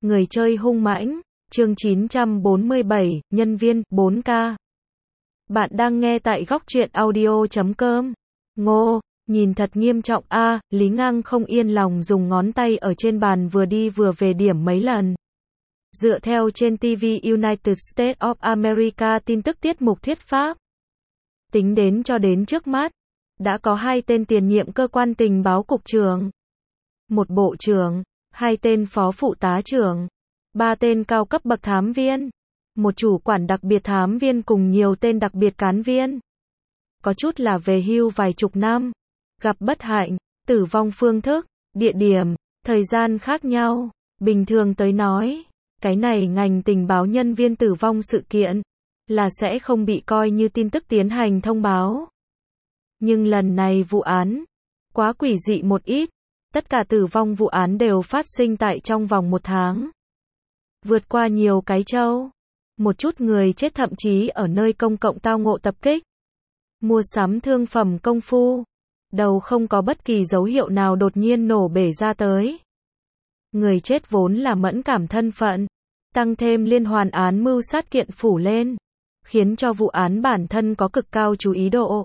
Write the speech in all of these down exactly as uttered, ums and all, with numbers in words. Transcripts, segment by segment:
Người chơi hung mãnh, chương chín trăm bốn mươi bảy, nhân viên, bốn K. Bạn đang nghe tại góc truyện audio chấm com. Ngô, nhìn thật nghiêm trọng a, Lý Ngang không yên lòng dùng ngón tay ở trên bàn vừa đi vừa về điểm mấy lần. Dựa theo trên ti vi United States of America tin tức tiết mục thuyết pháp. Tính đến cho đến trước mắt, đã có hai tên tiền nhiệm cơ quan tình báo cục trưởng, một bộ trưởng, hai tên phó phụ tá trưởng, ba tên cao cấp bậc thám viên, một chủ quản đặc biệt thám viên cùng nhiều tên đặc biệt cán viên. Có chút là về hưu vài chục năm, gặp bất hạnh, tử vong phương thức, địa điểm, thời gian khác nhau. Bình thường tới nói, cái này ngành tình báo nhân viên tử vong sự kiện là sẽ không bị coi như tin tức tiến hành thông báo. Nhưng lần này vụ án quá quỷ dị một ít, tất cả tử vong vụ án đều phát sinh tại trong vòng một tháng. Vượt qua nhiều cái châu, một chút người chết thậm chí ở nơi công cộng tao ngộ tập kích, mua sắm thương phẩm công phu, đầu không có bất kỳ dấu hiệu nào đột nhiên nổ bể ra tới. Người chết vốn là mẫn cảm thân phận, tăng thêm liên hoàn án mưu sát kiện phủ lên, khiến cho vụ án bản thân có cực cao chú ý độ.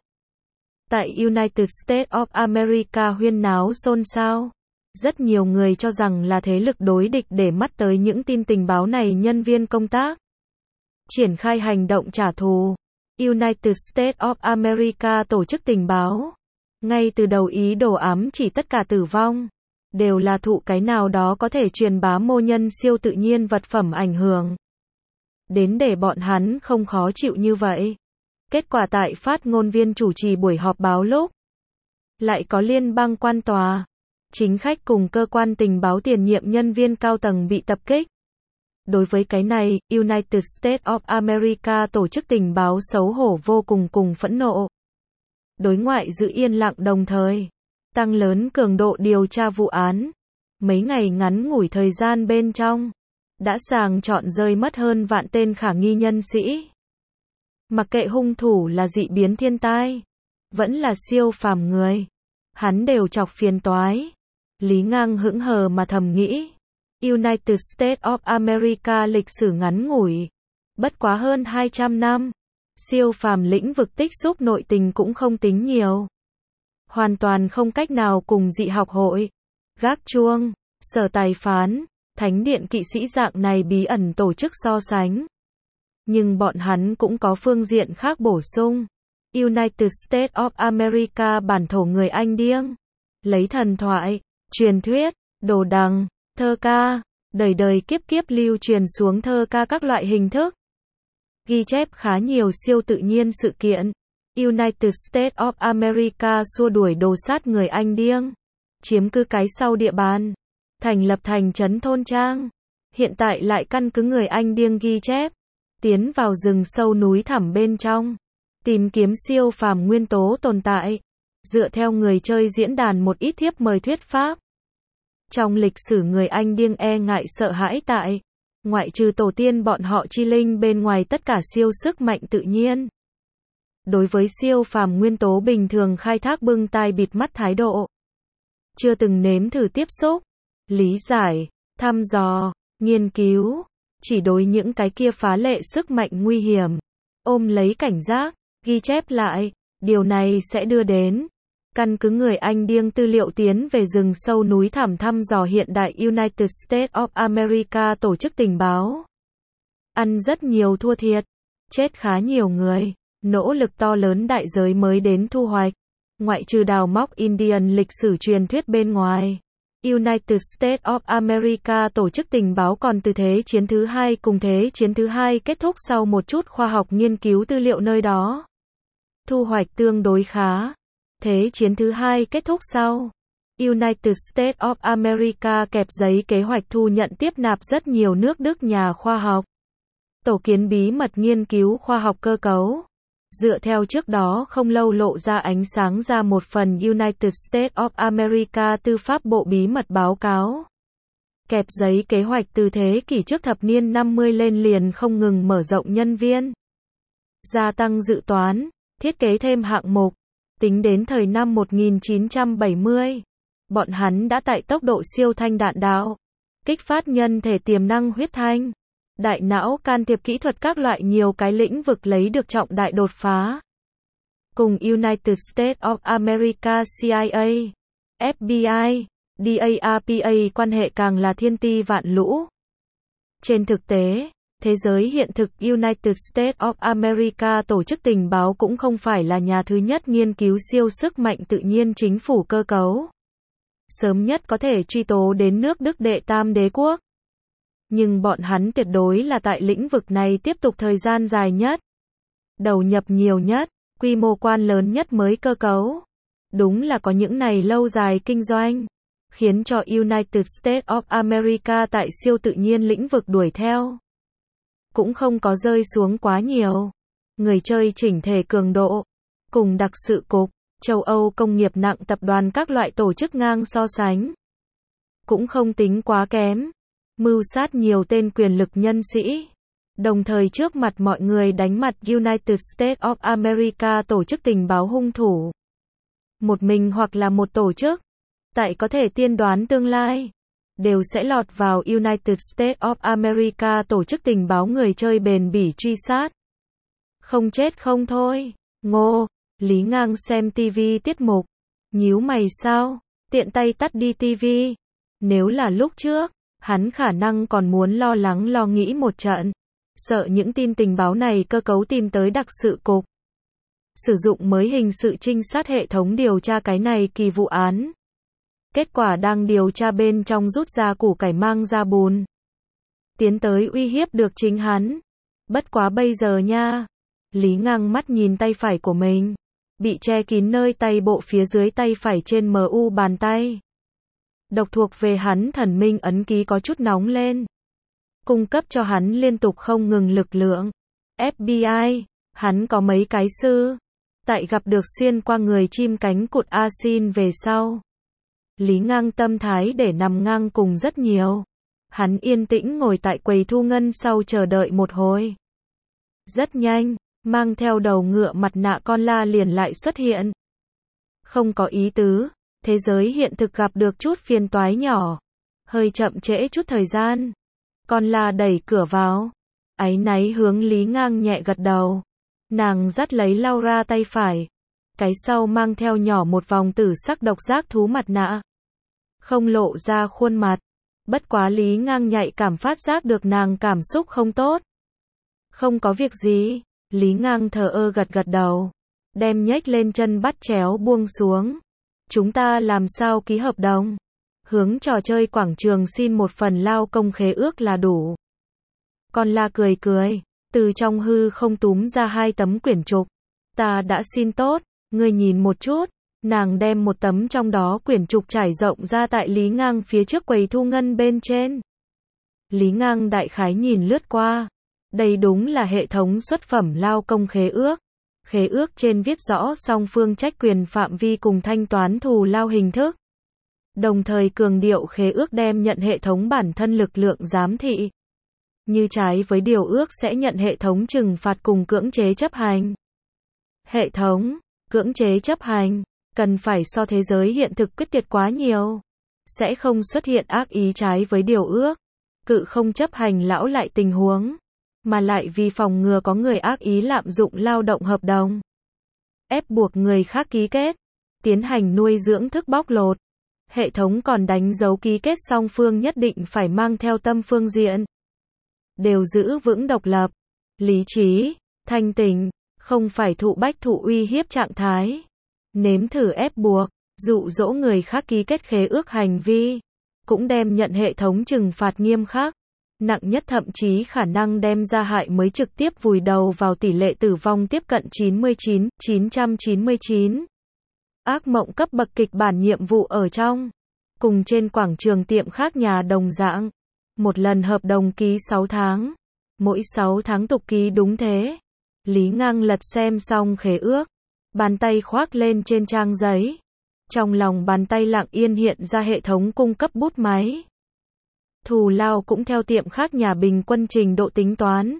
Tại United States of America huyên náo xôn xao. Rất nhiều người cho rằng là thế lực đối địch để mắt tới những tin tình báo này nhân viên công tác. Triển khai hành động trả thù. United States of America tổ chức tình báo. Ngay từ đầu ý đồ ám chỉ tất cả tử vong đều là thụ cái nào đó có thể truyền bá mô nhân siêu tự nhiên vật phẩm ảnh hưởng. Đến để bọn hắn không khó chịu như vậy. Kết quả tại phát ngôn viên chủ trì buổi họp báo lúc, lại có liên bang quan tòa, chính khách cùng cơ quan tình báo tiền nhiệm nhân viên cao tầng bị tập kích. Đối với cái này, United States of America tổ chức tình báo xấu hổ vô cùng cùng phẫn nộ. Đối ngoại giữ yên lặng đồng thời tăng lớn cường độ điều tra vụ án. Mấy ngày ngắn ngủi thời gian bên trong, đã sàng chọn rơi mất hơn vạn tên khả nghi nhân sĩ. Mặc kệ hung thủ là dị biến thiên tai, vẫn là siêu phàm người, hắn đều chọc phiền toái. Lý Ngang hững hờ mà thầm nghĩ, United States of America lịch sử ngắn ngủi, bất quá hơn hai trăm năm, siêu phàm lĩnh vực tích xúc nội tình cũng không tính nhiều. Hoàn toàn không cách nào cùng dị học hội, gác chuông, sở tài phán, thánh điện kỵ sĩ dạng này bí ẩn tổ chức so sánh. Nhưng bọn hắn cũng có phương diện khác bổ sung. United States of America bản thổ người Anh điếng, lấy thần thoại, truyền thuyết, đồ đằng, thơ ca, đời đời kiếp kiếp lưu truyền xuống thơ ca các loại hình thức. Ghi chép khá nhiều siêu tự nhiên sự kiện. United States of America xua đuổi đồ sát người Anh điếng, chiếm cứ cái sau địa bàn, thành lập thành trấn thôn trang. Hiện tại lại căn cứ người Anh điếng ghi chép, tiến vào rừng sâu núi thẳm bên trong, tìm kiếm siêu phàm nguyên tố tồn tại. Dựa theo người chơi diễn đàn một ít thiếp mời thuyết pháp, trong lịch sử người Anh điếng e ngại sợ hãi tại, ngoại trừ tổ tiên bọn họ chi linh bên ngoài tất cả siêu sức mạnh tự nhiên. Đối với siêu phàm nguyên tố bình thường khai thác bưng tai bịt mắt thái độ. Chưa từng nếm thử tiếp xúc, lý giải, thăm dò, nghiên cứu, chỉ đối những cái kia phá lệ sức mạnh nguy hiểm, ôm lấy cảnh giác, ghi chép lại. Điều này sẽ đưa đến căn cứ người Anh điếng tư liệu tiến về rừng sâu núi thẳm thăm dò hiện đại. United States of America tổ chức tình báo ăn rất nhiều thua thiệt, chết khá nhiều người, nỗ lực to lớn đại giới mới đến thu hoạch. Ngoại trừ đào móc Indian lịch sử truyền thuyết bên ngoài, United States of America tổ chức tình báo còn từ Thế chiến thứ hai cùng Thế chiến thứ hai kết thúc sau một chút khoa học nghiên cứu tư liệu nơi đó. Thu hoạch tương đối khá. Thế chiến thứ hai kết thúc sau, United States of America kẹp giấy kế hoạch thu nhận tiếp nạp rất nhiều nước Đức nhà khoa học, tổ kiến bí mật nghiên cứu khoa học cơ cấu. Dựa theo trước đó không lâu lộ ra ánh sáng ra một phần United States of America tư pháp bộ bí mật báo cáo. Kẹp giấy kế hoạch từ thế kỷ trước thập niên năm mươi lên liền không ngừng mở rộng nhân viên, gia tăng dự toán, thiết kế thêm hạng mục. Tính đến thời năm một nghìn chín trăm bảy mươi, bọn hắn đã tại tốc độ siêu thanh đạn đạo, kích phát nhân thể tiềm năng huyết thanh, đại não can thiệp kỹ thuật các loại nhiều cái lĩnh vực lấy được trọng đại đột phá. Cùng United States of America C I A, F B I, D A R P A quan hệ càng là thiên ti vạn lũ. Trên thực tế, thế giới hiện thực United States of America tổ chức tình báo cũng không phải là nhà thứ nhất nghiên cứu siêu sức mạnh tự nhiên chính phủ cơ cấu. Sớm nhất có thể truy tố đến nước Đức đệ tam đế quốc. Nhưng bọn hắn tuyệt đối là tại lĩnh vực này tiếp tục thời gian dài nhất. Đầu nhập nhiều nhất, quy mô quan lớn nhất mới cơ cấu. Đúng là có những này lâu dài kinh doanh, khiến cho United States of America tại siêu tự nhiên lĩnh vực đuổi theo. Cũng không có rơi xuống quá nhiều. Người chơi chỉnh thể cường độ, cùng đặc sự cục, châu Âu công nghiệp nặng tập đoàn các loại tổ chức ngang so sánh. Cũng không tính quá kém. Mưu sát nhiều tên quyền lực nhân sĩ. Đồng thời trước mặt mọi người đánh mặt United States of America tổ chức tình báo hung thủ. Một mình hoặc là một tổ chức, tại có thể tiên đoán tương lai, đều sẽ lọt vào United States of America tổ chức tình báo người chơi bền bỉ truy sát. Không chết không thôi. Ngô, Lý Ngang xem ti vi tiết mục. Nhíu mày sao? Tiện tay tắt đi ti vi. Nếu là lúc trước, hắn khả năng còn muốn lo lắng lo nghĩ một trận. Sợ những tin tình báo này cơ cấu tìm tới đặc sự cục. Sử dụng mới hình sự trinh sát hệ thống điều tra cái này kỳ vụ án. Kết quả đang điều tra bên trong rút ra củ cải mang ra bùn. Tiến tới uy hiếp được chính hắn. Bất quá bây giờ nha. Lý Ngang mắt nhìn tay phải của mình. Bị che kín nơi tay bộ phía dưới tay phải trên em u bàn tay. Độc thuộc về hắn thần minh ấn ký có chút nóng lên. Cung cấp cho hắn liên tục không ngừng lực lượng. F B I, hắn có mấy cái sư. Tại gặp được xuyên qua người chim cánh cụt Asin về sau. Lý Ngang tâm thái để nằm ngang cùng rất nhiều. Hắn yên tĩnh ngồi tại quầy thu ngân sau chờ đợi một hồi. Rất nhanh, mang theo đầu ngựa mặt nạ con la liền lại xuất hiện. Không có ý tứ, thế giới hiện thực gặp được chút phiền toái nhỏ. Hơi chậm trễ chút thời gian. Con la đẩy cửa vào. Áy náy hướng Lý Ngang nhẹ gật đầu. Nàng dắt lấy Laura tay phải. Cái sau mang theo nhỏ một vòng tử sắc độc giác thú mặt nạ. Không lộ ra khuôn mặt. Bất quá Lý Ngang nhạy cảm phát giác được nàng cảm xúc không tốt. Không có việc gì. Lý Ngang thờ ơ gật gật đầu. Đem nhếch lên chân bắt chéo buông xuống. Chúng ta làm sao ký hợp đồng? Hướng trò chơi quảng trường xin một phần lao công khế ước là đủ. Con la cười cười. Từ trong hư không túm ra hai tấm quyển trục. Ta đã xin tốt. Ngươi nhìn một chút. Nàng đem một tấm trong đó quyển trục trải rộng ra tại Lý Ngang phía trước quầy thu ngân bên trên. Lý Ngang đại khái nhìn lướt qua. Đây đúng là hệ thống xuất phẩm lao công khế ước. Khế ước trên viết rõ song phương trách quyền phạm vi cùng thanh toán thù lao hình thức. Đồng thời cường điệu khế ước đem nhận hệ thống bản thân lực lượng giám thị. Như trái với điều ước sẽ nhận hệ thống trừng phạt cùng cưỡng chế chấp hành. Hệ thống, cưỡng chế chấp hành, cần phải so thế giới hiện thực quyết tuyệt quá nhiều. Sẽ không xuất hiện ác ý trái với điều ước. Cự không chấp hành lão lại tình huống. Mà lại vì phòng ngừa có người ác ý lạm dụng lao động hợp đồng. Ép buộc người khác ký kết. Tiến hành nuôi dưỡng thức bóc lột. Hệ thống còn đánh dấu ký kết song phương nhất định phải mang theo tâm phương diện. Đều giữ vững độc lập, lý trí, thanh tỉnh, không phải thụ bách thụ uy hiếp trạng thái. Nếm thử ép buộc, dụ dỗ người khác ký kết khế ước hành vi. Cũng đem nhận hệ thống trừng phạt nghiêm khắc. Nặng nhất thậm chí khả năng đem ra hại mới trực tiếp vùi đầu vào tỷ lệ tử vong tiếp cận chín mươi chín, chín trăm chín mươi chín. Ác mộng cấp bậc kịch bản nhiệm vụ ở trong. Cùng trên quảng trường tiệm khác nhà đồng dạng. Một lần hợp đồng ký sáu tháng. Mỗi sáu tháng tục ký đúng thế. Lý Ngang lật xem xong khế ước. Bàn tay khoác lên trên trang giấy. Trong lòng bàn tay lặng yên hiện ra hệ thống cung cấp bút máy. Thù lao cũng theo tiệm khác nhà bình quân trình độ tính toán.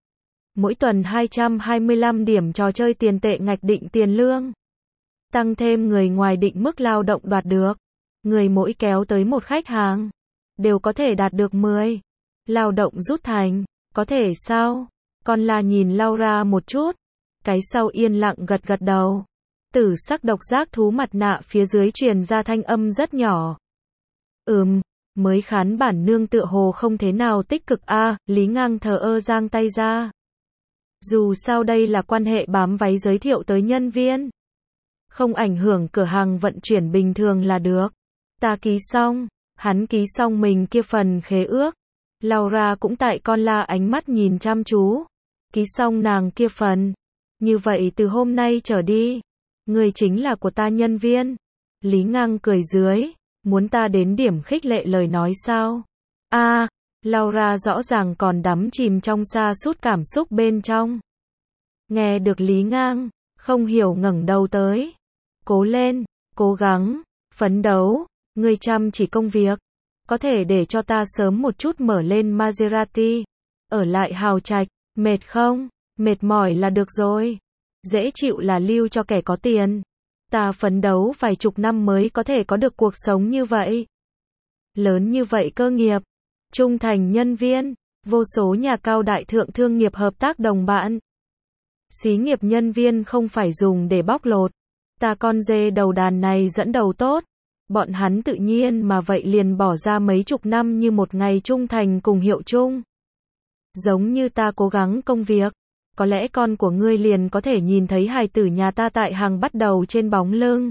Mỗi tuần hai trăm hai mươi lăm điểm trò chơi tiền tệ ngạch định tiền lương. Tăng thêm người ngoài định mức lao động đoạt được. Người mỗi kéo tới một khách hàng. đều có thể đạt được mười. Lao động rút thành, có thể sao? Con la nhìn Laura một chút, cái sau yên lặng gật gật đầu. Tử sắc độc giác thú mặt nạ phía dưới truyền ra thanh âm rất nhỏ. Ừm, mới khán bản nương tựa hồ không thế nào tích cực a, à, Lý Ngang thờ ơ giang tay ra. Dù sao đây là quan hệ bám váy giới thiệu tới nhân viên. Không ảnh hưởng cửa hàng vận chuyển bình thường là được. Ta ký xong, hắn ký xong mình kia phần khế ước. Laura cũng tại con la ánh mắt nhìn chăm chú. Ký xong nàng kia phần. Như vậy từ hôm nay trở đi, người chính là của ta nhân viên. Lý Ngang cười dưới, muốn ta đến điểm khích lệ lời nói sao? A, à, Laura rõ ràng còn đắm chìm trong sa sút cảm xúc bên trong. Nghe được Lý Ngang, không hiểu ngẩng đầu tới. Cố lên, cố gắng, phấn đấu, ngươi chăm chỉ công việc. Có thể để cho ta sớm một chút mở lên Maserati, ở lại hào trạch, mệt không? Mệt mỏi là được rồi. Dễ chịu là lưu cho kẻ có tiền. Ta phấn đấu vài chục năm mới có thể có được cuộc sống như vậy. Lớn như vậy cơ nghiệp, trung thành nhân viên, vô số nhà cao đại thượng thương nghiệp hợp tác đồng bạn. Xí nghiệp nhân viên không phải dùng để bóc lột. Ta con dê đầu đàn này dẫn đầu tốt. Bọn hắn tự nhiên mà vậy liền bỏ ra mấy chục năm như một ngày trung thành cùng hiệu chung. Giống như ta cố gắng công việc. Có lẽ con của ngươi liền có thể nhìn thấy hài tử nhà ta tại hàng bắt đầu trên bóng lưng.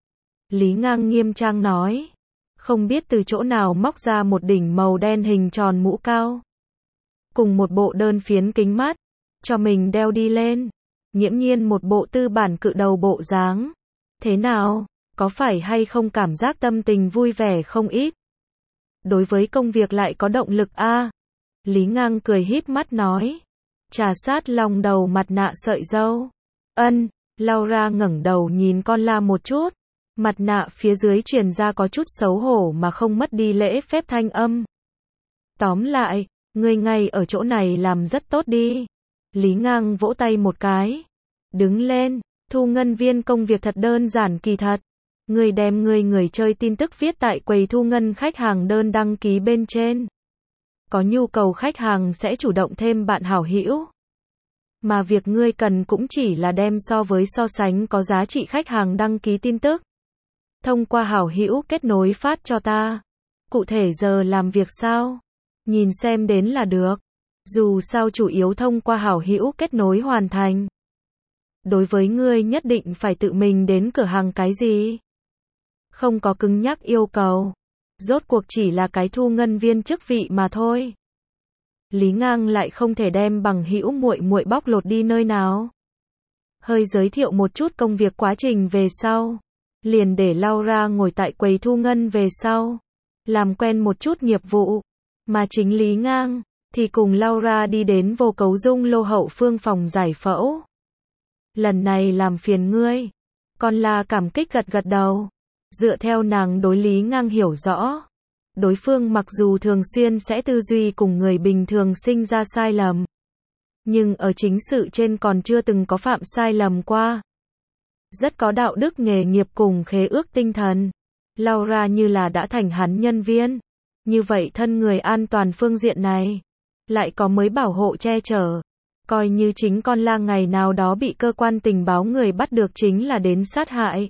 Lý Ngang nghiêm trang nói. Không biết từ chỗ nào móc ra một đỉnh màu đen hình tròn mũ cao. Cùng một bộ đơn phiến kính mắt. Cho mình đeo đi lên. Nghiễm nhiên một bộ tư bản cự đầu bộ dáng. Thế nào? Có phải hay không cảm giác tâm tình vui vẻ không ít? Đối với công việc lại có động lực a. À? Lý Ngang cười híp mắt nói. Trà sát lòng đầu mặt nạ sợi râu. Ân, Laura ngẩng đầu nhìn con la một chút. Mặt nạ phía dưới truyền ra có chút xấu hổ mà không mất đi lễ phép thanh âm. Tóm lại, ngươi ngay ở chỗ này làm rất tốt đi. Lý Ngang vỗ tay một cái. Đứng lên, thu ngân viên công việc thật đơn giản kỳ thật. Ngươi đem ngươi người chơi tin tức viết tại quầy thu ngân khách hàng đơn đăng ký bên trên. Có nhu cầu khách hàng sẽ chủ động thêm bạn hảo hữu. Mà việc ngươi cần cũng chỉ là đem so với so sánh có giá trị khách hàng đăng ký tin tức. Thông qua hảo hữu kết nối phát cho ta. Cụ thể giờ làm việc sao? Nhìn xem đến là được. Dù sao chủ yếu thông qua hảo hữu kết nối hoàn thành. Đối với ngươi nhất định phải tự mình đến cửa hàng cái gì? Không có cứng nhắc yêu cầu. Rốt cuộc chỉ là cái thu ngân viên chức vị mà thôi. Lý Ngang lại không thể đem bằng hữu muội muội bóc lột đi nơi nào. Hơi giới thiệu một chút công việc quá trình về sau. Liền để Laura ngồi tại quầy thu ngân về sau. Làm quen một chút nghiệp vụ. Mà chính Lý Ngang thì cùng Laura đi đến Vô Cấu Dung lô hậu phương phòng giải phẫu. Lần này làm phiền ngươi. Con la cảm kích gật gật đầu. Dựa theo nàng đối Lý Ngang hiểu rõ. Đối phương mặc dù thường xuyên sẽ tư duy cùng người bình thường sinh ra sai lầm. Nhưng ở chính sự trên còn chưa từng có phạm sai lầm qua. Rất có đạo đức nghề nghiệp cùng khế ước tinh thần. Laura như là đã thành hắn nhân viên. Như vậy thân người an toàn phương diện này. Lại có mới bảo hộ che chở. Coi như chính con la ngày nào đó bị cơ quan tình báo người bắt được chính là đến sát hại.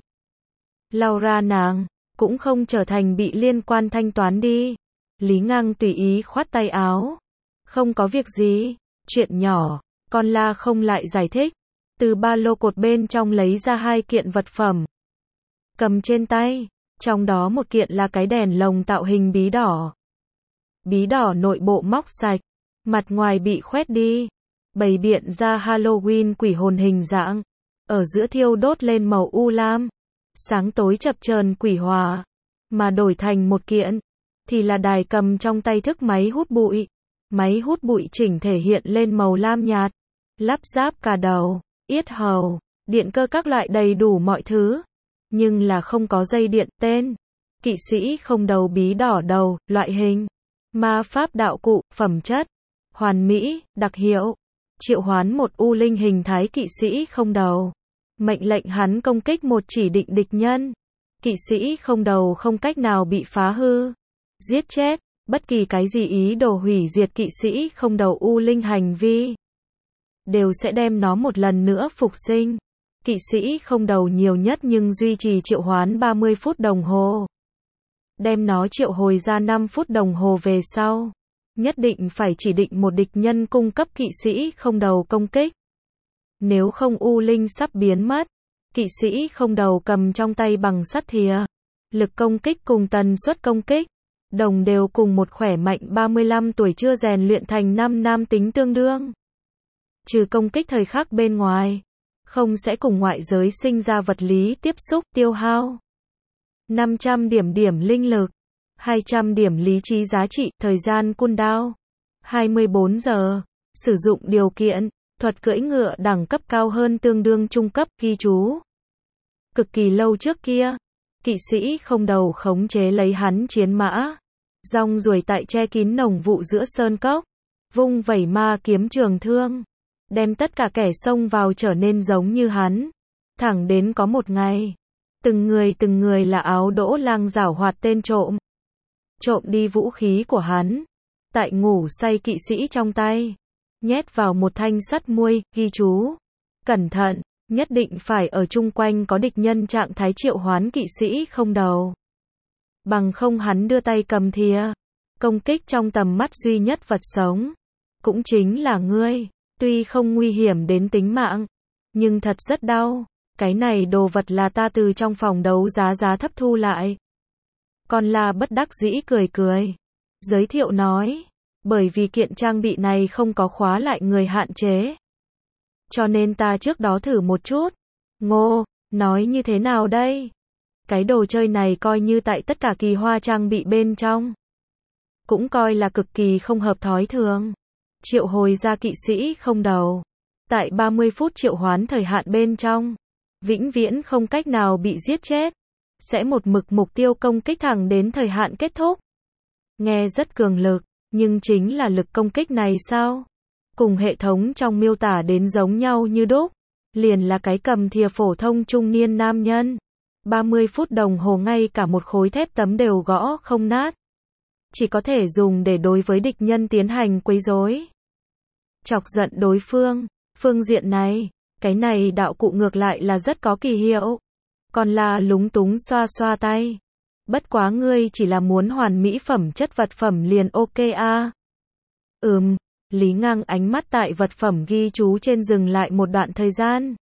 Laura nàng cũng không trở thành bị liên quan thanh toán đi. Lý Ngang tùy ý khoát tay áo. Không có việc gì. Chuyện nhỏ. Con la không lại giải thích. Từ ba lô cột bên trong lấy ra hai kiện vật phẩm. Cầm trên tay. Trong đó một kiện là cái đèn lồng tạo hình bí đỏ. Bí đỏ nội bộ móc sạch. Mặt ngoài bị khoét đi. Bày biện ra Halloween quỷ hồn hình dạng. Ở giữa thiêu đốt lên màu u lam. Sáng tối chập chờn quỷ hòa. Mà đổi thành một kiện. Thì là đài cầm trong tay thức máy hút bụi. Máy hút bụi chỉnh thể hiện lên màu lam nhạt. Lắp ráp cả đầu, yết hầu, điện cơ các loại đầy đủ mọi thứ. Nhưng là không có dây điện tên. Kỵ sĩ không đầu bí đỏ đầu, loại hình. Ma pháp đạo cụ, phẩm chất. Hoàn mỹ, đặc hiệu. Triệu hoán một u linh hình thái kỵ sĩ không đầu. Mệnh lệnh hắn công kích một chỉ định địch nhân. Kỵ sĩ không đầu không cách nào bị phá hư. Giết chết. Bất kỳ cái gì ý đồ hủy diệt kỵ sĩ không đầu U Linh hành vi, đều sẽ đem nó một lần nữa phục sinh. Kỵ sĩ không đầu nhiều nhất nhưng duy trì triệu hoán ba mươi phút đồng hồ. Đem nó triệu hồi ra năm phút đồng hồ về sau. Nhất định phải chỉ định một địch nhân cung cấp kỵ sĩ không đầu công kích. Nếu không U Linh sắp biến mất. Kỵ sĩ không đầu cầm trong tay bằng sắt thìa. Lực công kích cùng tần suất công kích đồng đều cùng một khỏe mạnh ba mươi lăm tuổi chưa rèn luyện thành năm nam tính tương đương. Trừ công kích thời khắc bên ngoài, không sẽ cùng ngoại giới sinh ra vật lý tiếp xúc tiêu hao. năm trăm điểm điểm linh lực, hai trăm điểm lý trí giá trị, thời gian cooldown hai mươi bốn giờ, sử dụng điều kiện, thuật cưỡi ngựa đẳng cấp cao hơn tương đương trung cấp, ghi chú. Cực kỳ lâu trước kia, kỵ sĩ không đầu khống chế lấy hắn chiến mã, rong ruổi tại che kín nồng vụ giữa sơn cốc, vung vẩy ma kiếm trường thương, đem tất cả kẻ xông vào trở nên giống như hắn. Thẳng đến có một ngày, từng người từng người là áo đỗ lang giảo hoạt tên trộm. Trộm đi vũ khí của hắn, tại ngủ say kỵ sĩ trong tay, nhét vào một thanh sắt muôi, ghi chú. Cẩn thận, nhất định phải ở chung quanh có địch nhân trạng thái triệu hoán kỵ sĩ không đầu. Bằng không hắn đưa tay cầm thìa, công kích trong tầm mắt duy nhất vật sống. Cũng chính là ngươi, tuy không nguy hiểm đến tính mạng, nhưng thật rất đau. Cái này đồ vật là ta từ trong phòng đấu giá giá thấp thu lại. Con La bất đắc dĩ cười cười. Giới thiệu nói, bởi vì kiện trang bị này không có khóa lại người hạn chế. Cho nên ta trước đó thử một chút. Ngô, nói như thế nào đây? Cái đồ chơi này coi như tại tất cả kỳ hoa trang bị bên trong. Cũng coi là cực kỳ không hợp thói thường. Triệu hồi ra kỵ sĩ không đầu. Tại ba mươi phút triệu hoán thời hạn bên trong. Vĩnh viễn không cách nào bị giết chết. Sẽ một mực mục tiêu công kích thẳng đến thời hạn kết thúc. Nghe rất cường lực, nhưng chính là lực công kích này sao? Cùng hệ thống trong miêu tả đến giống nhau như đúc. Liền là cái cầm thìa phổ thông trung niên nam nhân. ba mươi phút đồng hồ ngay cả một khối thép tấm đều gõ không nát. Chỉ có thể dùng để đối với địch nhân tiến hành quấy rối. Chọc giận đối phương. Phương diện này, cái này đạo cụ ngược lại là rất có kỳ hiệu. Còn là lúng túng xoa xoa tay. Bất quá ngươi chỉ là muốn hoàn mỹ phẩm chất vật phẩm liền ok à. Ừm, Lý Ngang ánh mắt tại vật phẩm ghi chú trên dừng lại một đoạn thời gian.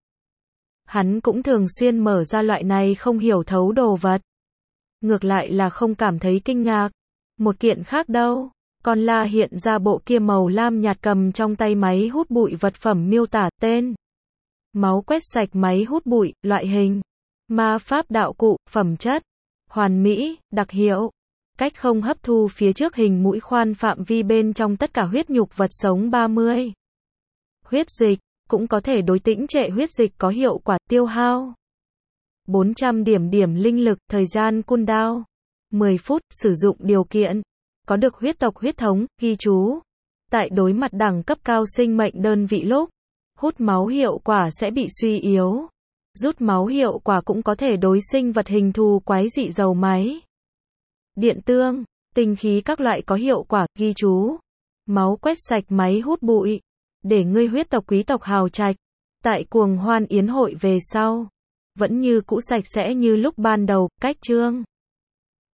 Hắn cũng thường xuyên mở ra loại này không hiểu thấu đồ vật. Ngược lại là không cảm thấy kinh ngạc. Một kiện khác đâu. Con La hiện ra bộ kia màu lam nhạt cầm trong tay máy hút bụi vật phẩm miêu tả tên. Máu quét sạch máy hút bụi, loại hình. Ma pháp đạo cụ, phẩm chất. Hoàn mỹ, đặc hiệu. Cách không hấp thu phía trước hình mũi khoan phạm vi bên trong tất cả huyết nhục vật sống ba mươi. Huyết dịch, cũng có thể đối tĩnh trệ huyết dịch có hiệu quả tiêu hao. bốn trăm điểm điểm linh lực, thời gian cooldown. mười phút, sử dụng điều kiện. Có được huyết tộc huyết thống, ghi chú. Tại đối mặt đẳng cấp cao sinh mệnh đơn vị lúc, hút máu hiệu quả sẽ bị suy yếu. Rút máu hiệu quả cũng có thể đối sinh vật hình thù quái dị dầu máy. Điện tương, tinh khí các loại có hiệu quả, ghi chú. Máu quét sạch máy hút bụi. Để ngươi huyết tộc quý tộc hào trạch. Tại cuồng hoan yến hội về sau. Vẫn như cũ sạch sẽ như lúc ban đầu, cách chương.